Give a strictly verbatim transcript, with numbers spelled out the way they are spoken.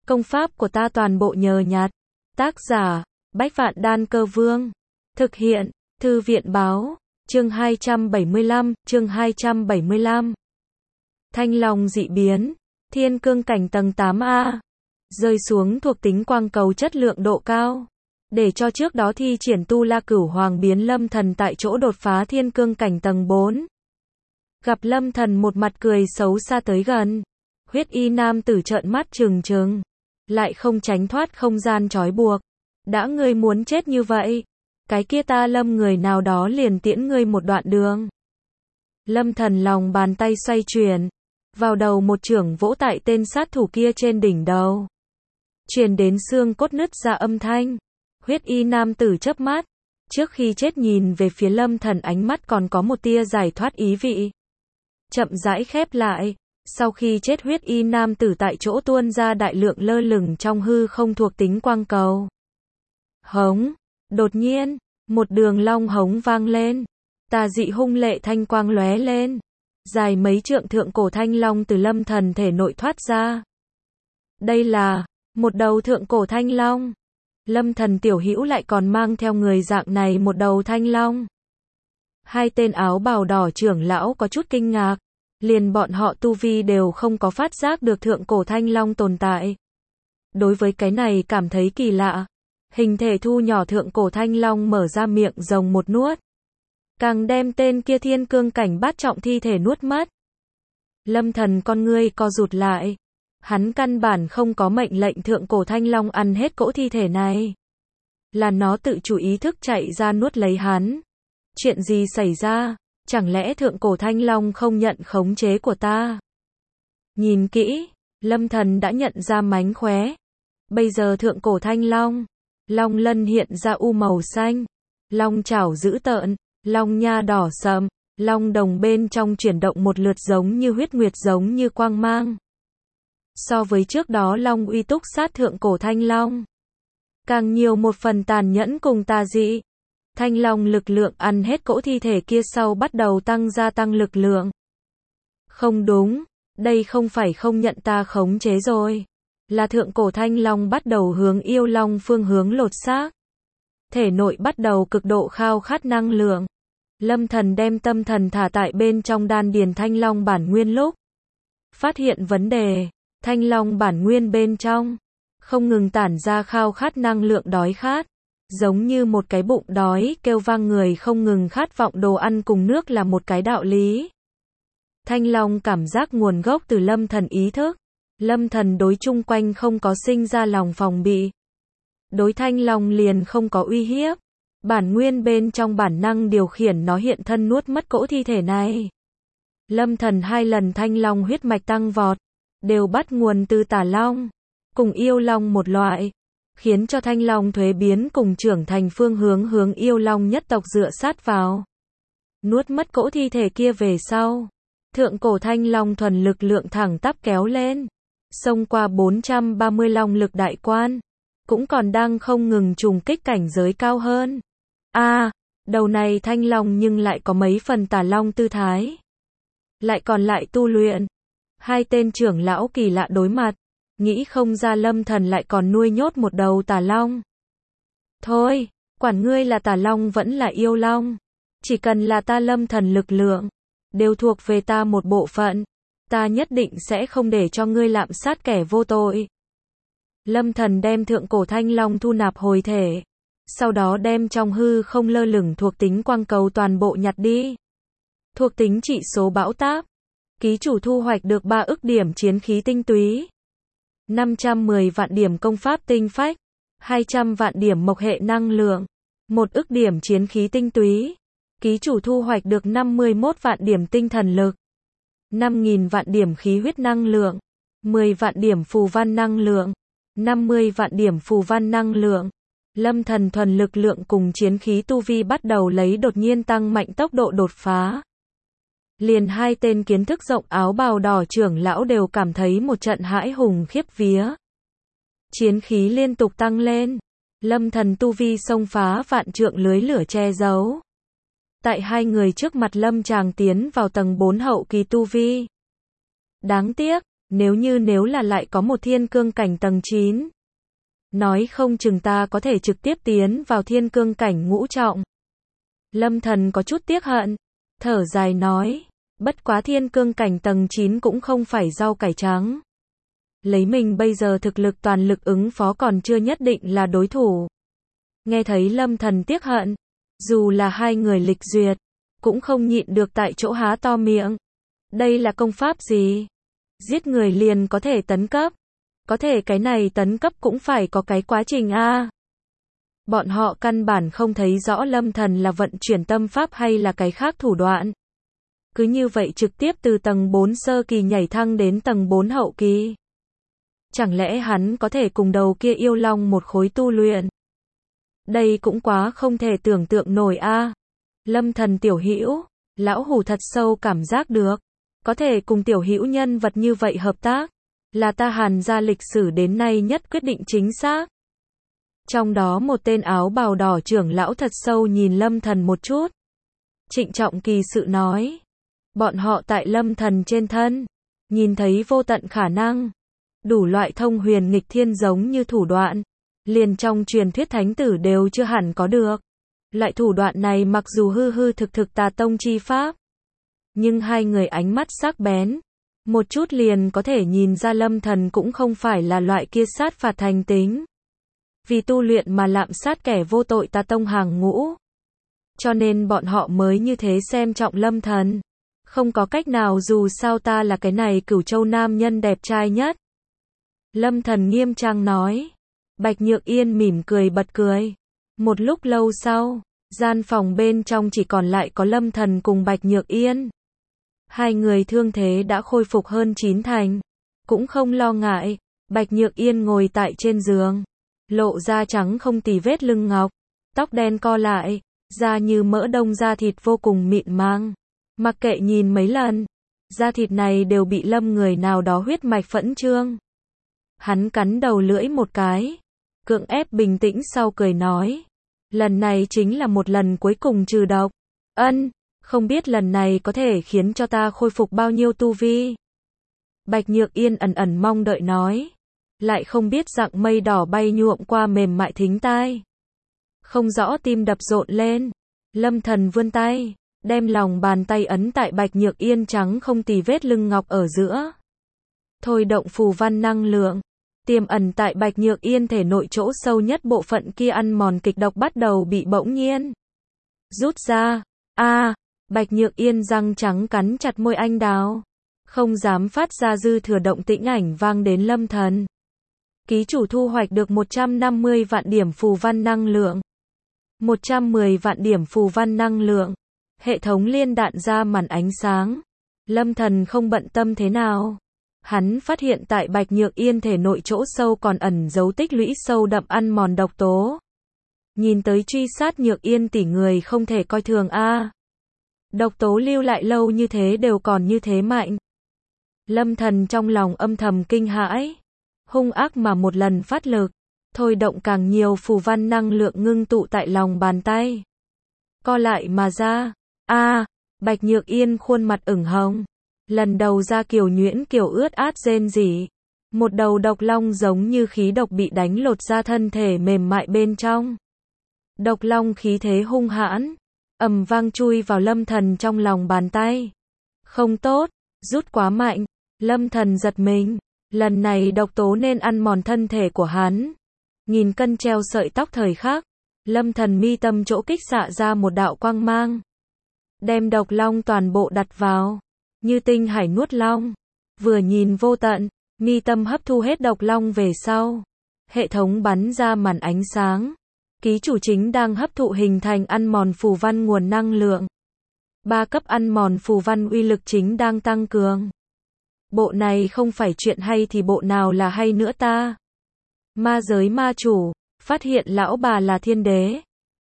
Công pháp của ta toàn bộ nhờ nhặt. Tác giả, Bách Vạn Đan Cơ Vương. Thực hiện, Thư viện Báo. Chương hai trăm bảy mươi lăm, chương hai trăm bảy mươi lăm. Thanh Long dị biến, Thiên Cương cảnh tầng tám A. Rơi xuống thuộc tính quang cầu chất lượng độ cao. Để cho trước đó thi triển Tu La Cửu Hoàng biến Lâm Thần tại chỗ đột phá Thiên Cương cảnh tầng bốn. Gặp Lâm Thần một mặt cười xấu xa tới gần. Huyết y nam tử trợn mắt trừng trừng. Lại không tránh thoát không gian trói buộc. Đã ngươi muốn chết như vậy, cái kia ta lâm người nào đó liền tiễn ngươi một đoạn đường. Lâm Thần lòng bàn tay xoay chuyển, vào đầu một chưởng vỗ tại tên sát thủ kia trên đỉnh đầu. Truyền đến xương cốt nứt ra âm thanh. Huyết y nam tử chớp mắt, trước khi chết nhìn về phía Lâm Thần, ánh mắt còn có một tia giải thoát ý vị. Chậm rãi khép lại. Sau khi chết, huyết y nam tử tại chỗ tuôn ra đại lượng lơ lửng trong hư không thuộc tính quang cầu. Hống, đột nhiên, một đường long hống vang lên. Tà dị hung lệ thanh quang lóe lên. Dài mấy trượng thượng cổ thanh long từ Lâm Thần thể nội thoát ra. Đây là một đầu thượng cổ thanh long. Lâm Thần tiểu hữu lại còn mang theo người dạng này một đầu thanh long. Hai tên áo bào đỏ trưởng lão có chút kinh ngạc. Liền bọn họ tu vi đều không có phát giác được thượng cổ thanh long tồn tại. Đối với cái này cảm thấy kỳ lạ. Hình thể thu nhỏ thượng cổ thanh long mở ra miệng rồng một nuốt. Càng đem tên kia thiên cương cảnh bát trọng thi thể nuốt mất. Lâm Thần con ngươi co rụt lại. Hắn căn bản không có mệnh lệnh thượng cổ thanh long ăn hết cỗ thi thể này. Là nó tự chủ ý thức chạy ra nuốt lấy hắn. Chuyện gì xảy ra? Chẳng lẽ thượng cổ thanh long không nhận khống chế của ta? Nhìn kỹ, Lâm Thần đã nhận ra mánh khóe. Bây giờ thượng cổ thanh long, long lân hiện ra u màu xanh, long chảo dữ tợn, long nha đỏ sậm, long đồng bên trong chuyển động một lượt giống như huyết nguyệt, giống như quang mang. So với trước đó long uy túc sát thượng cổ thanh long, càng nhiều một phần tàn nhẫn cùng tà dị. Thanh long lực lượng ăn hết cỗ thi thể kia sau bắt đầu tăng gia tăng lực lượng. Không đúng, đây không phải không nhận ta khống chế rồi. Là thượng cổ thanh long bắt đầu hướng yêu long phương hướng lột xác. Thể nội bắt đầu cực độ khao khát năng lượng. Lâm Thần đem tâm thần thả tại bên trong đan điền thanh long bản nguyên lúc. Phát hiện vấn đề, thanh long bản nguyên bên trong không ngừng tản ra khao khát năng lượng đói khát. Giống như một cái bụng đói kêu vang người không ngừng khát vọng đồ ăn cùng nước là một cái đạo lý. Thanh long cảm giác nguồn gốc từ Lâm Thần ý thức. Lâm Thần đối chung quanh không có sinh ra lòng phòng bị. Đối thanh long liền không có uy hiếp. Bản nguyên bên trong bản năng điều khiển nó hiện thân nuốt mất cỗ thi thể này. Lâm Thần hai lần thanh long huyết mạch tăng vọt. Đều bắt nguồn từ tả long. Cùng yêu long một loại. Khiến cho thanh long thuế biến cùng trưởng thành phương hướng hướng yêu long nhất tộc dựa sát vào. Nuốt mất cỗ thi thể kia về sau. Thượng cổ thanh long thuần lực lượng thẳng tắp kéo lên. Xông qua bốn trăm ba mươi long lực đại quan. Cũng còn đang không ngừng trùng kích cảnh giới cao hơn. A, à, đầu này thanh long nhưng lại có mấy phần tà long tư thái. Lại còn lại tu luyện. Hai tên trưởng lão kỳ lạ đối mặt. Nghĩ không ra Lâm Thần lại còn nuôi nhốt một đầu tà long. Thôi, quản ngươi là tà long vẫn là yêu long. Chỉ cần là ta Lâm Thần lực lượng, đều thuộc về ta một bộ phận. Ta nhất định sẽ không để cho ngươi lạm sát kẻ vô tội. Lâm Thần đem thượng cổ thanh long thu nạp hồi thể. Sau đó đem trong hư không lơ lửng thuộc tính quang cầu toàn bộ nhặt đi. Thuộc tính trị số bão táp. Ký chủ thu hoạch được ba ức điểm chiến khí tinh túy. năm trăm mười vạn điểm công pháp tinh phách, hai trăm vạn điểm mộc hệ năng lượng, một ức điểm chiến khí tinh túy. Ký chủ thu hoạch được năm mươi mốt vạn điểm tinh thần lực, năm nghìn vạn điểm khí huyết năng lượng, mười vạn điểm phù văn năng lượng, năm mươi vạn điểm phù văn năng lượng. Lâm Thần thuần lực lượng cùng chiến khí tu vi bắt đầu lấy đột nhiên tăng mạnh tốc độ đột phá. Liền hai tên kiến thức rộng áo bào đỏ trưởng lão đều cảm thấy một trận hãi hùng khiếp vía. Chiến khí liên tục tăng lên. Lâm Thần tu vi xông phá vạn trượng lưới lửa che giấu. Tại hai người trước mặt Lâm chàng tiến vào tầng bốn hậu kỳ tu vi. Đáng tiếc, Nếu như nếu là lại có một thiên cương cảnh tầng chín. Nói không chừng ta có thể trực tiếp tiến vào thiên cương cảnh ngũ trọng. Lâm Thần có chút tiếc hận, thở dài nói, bất quá thiên cương cảnh tầng chín cũng không phải rau cải trắng. Lấy mình bây giờ thực lực toàn lực ứng phó còn chưa nhất định là đối thủ. Nghe thấy Lâm Thần tiếc hận, dù là hai người lịch duyệt, cũng không nhịn được tại chỗ há to miệng. Đây là công pháp gì? Giết người liền có thể tấn cấp. Có thể cái này tấn cấp cũng phải có cái quá trình a. Bọn họ căn bản không thấy rõ Lâm Thần là vận chuyển tâm pháp hay là cái khác thủ đoạn. Cứ như vậy trực tiếp từ tầng bốn sơ kỳ nhảy thăng đến tầng bốn hậu kỳ. Chẳng lẽ hắn có thể cùng đầu kia yêu long một khối tu luyện? Đây cũng quá không thể tưởng tượng nổi a. Lâm Thần tiểu hữu, lão hủ thật sâu cảm giác được, có thể cùng tiểu hữu nhân vật như vậy hợp tác, là ta Hàn gia lịch sử đến nay nhất quyết định chính xác. Trong đó một tên áo bào đỏ trưởng lão thật sâu nhìn Lâm Thần một chút. Trịnh trọng kỳ sự nói, bọn họ tại Lâm Thần trên thân, nhìn thấy vô tận khả năng, đủ loại thông huyền nghịch thiên giống như thủ đoạn, liền trong truyền thuyết thánh tử đều chưa hẳn có được. Loại thủ đoạn này mặc dù hư hư thực thực tà tông chi pháp, nhưng hai người ánh mắt sắc bén, một chút liền có thể nhìn ra Lâm Thần cũng không phải là loại kia sát phạt thành tính. Vì tu luyện mà lạm sát kẻ vô tội tà tông hàng ngũ. Cho nên bọn họ mới như thế xem trọng Lâm Thần. Không có cách nào dù sao ta là cái này Cửu Châu nam nhân đẹp trai nhất. Lâm Thần nghiêm trang nói. Bạch Nhược Yên mỉm cười bật cười. Một lúc lâu sau, gian phòng bên trong chỉ còn lại có Lâm Thần cùng Bạch Nhược Yên. Hai người thương thế đã khôi phục hơn chín thành. Cũng không lo ngại, Bạch Nhược Yên ngồi tại trên giường. Lộ da trắng không tì vết lưng ngọc. Tóc đen co lại, da như mỡ đông da thịt vô cùng mịn màng. Mặc kệ nhìn mấy lần, da thịt này đều bị Lâm người nào đó huyết mạch phẫn trương. Hắn cắn đầu lưỡi một cái, cưỡng ép bình tĩnh sau cười nói. Lần này chính là một lần cuối cùng trừ độc. Ân, không biết lần này có thể khiến cho ta khôi phục bao nhiêu tu vi. Bạch Nhược Yên ẩn ẩn mong đợi nói. Lại không biết dạng mây đỏ bay nhuộm qua mềm mại thính tai. Không rõ tim đập rộn lên. Lâm Thần vươn tay, đem lòng bàn tay ấn tại Bạch Nhược Yên trắng không tì vết lưng ngọc ở giữa. Thôi động phù văn năng lượng, tiềm ẩn tại Bạch Nhược Yên thể nội chỗ sâu nhất bộ phận kia ăn mòn kịch độc bắt đầu bị bỗng nhiên rút ra. A, à, Bạch Nhược Yên răng trắng cắn chặt môi anh đào, không dám phát ra dư thừa động tĩnh ảnh vang đến Lâm Thần. Ký chủ thu hoạch được một trăm năm mươi vạn điểm phù văn năng lượng. một trăm mười vạn điểm phù văn năng lượng. Hệ thống liên đạn ra màn ánh sáng. Lâm Thần không bận tâm thế nào. Hắn phát hiện tại Bạch Nhược Yên thể nội chỗ sâu còn ẩn dấu tích lũy sâu đậm ăn mòn độc tố. Nhìn tới truy sát Nhược Yên tỷ người không thể coi thường a. À. Độc tố lưu lại lâu như thế đều còn như thế mạnh. Lâm Thần trong lòng âm thầm kinh hãi. Hung ác mà một lần phát lực, thôi động càng nhiều phù văn năng lượng ngưng tụ tại lòng bàn tay. Co lại mà ra. A, à, Bạch Nhược Yên khuôn mặt ửng hồng. Lần đầu ra kiều nhuyễn kiều ướt át rên rỉ. Một đầu độc long giống như khí độc bị đánh lột ra thân thể mềm mại bên trong. Độc long khí thế hung hãn, ầm vang chui vào Lâm Thần trong lòng bàn tay. Không tốt, rút quá mạnh. Lâm Thần giật mình. Lần này độc tố nên ăn mòn thân thể của hắn. Nghìn cân treo sợi tóc thời khắc, Lâm Thần mi tâm chỗ kích xạ ra một đạo quang mang. Đem độc long toàn bộ đặt vào, như tinh hải nuốt long. Vừa nhìn vô tận, mi tâm hấp thu hết độc long về sau. Hệ thống bắn ra màn ánh sáng. Ký chủ chính đang hấp thụ hình thành ăn mòn phù văn nguồn năng lượng. Ba cấp ăn mòn phù văn uy lực chính đang tăng cường. Bộ này không phải chuyện hay thì bộ nào là hay nữa ta. Ma giới ma chủ, phát hiện lão bà là thiên đế.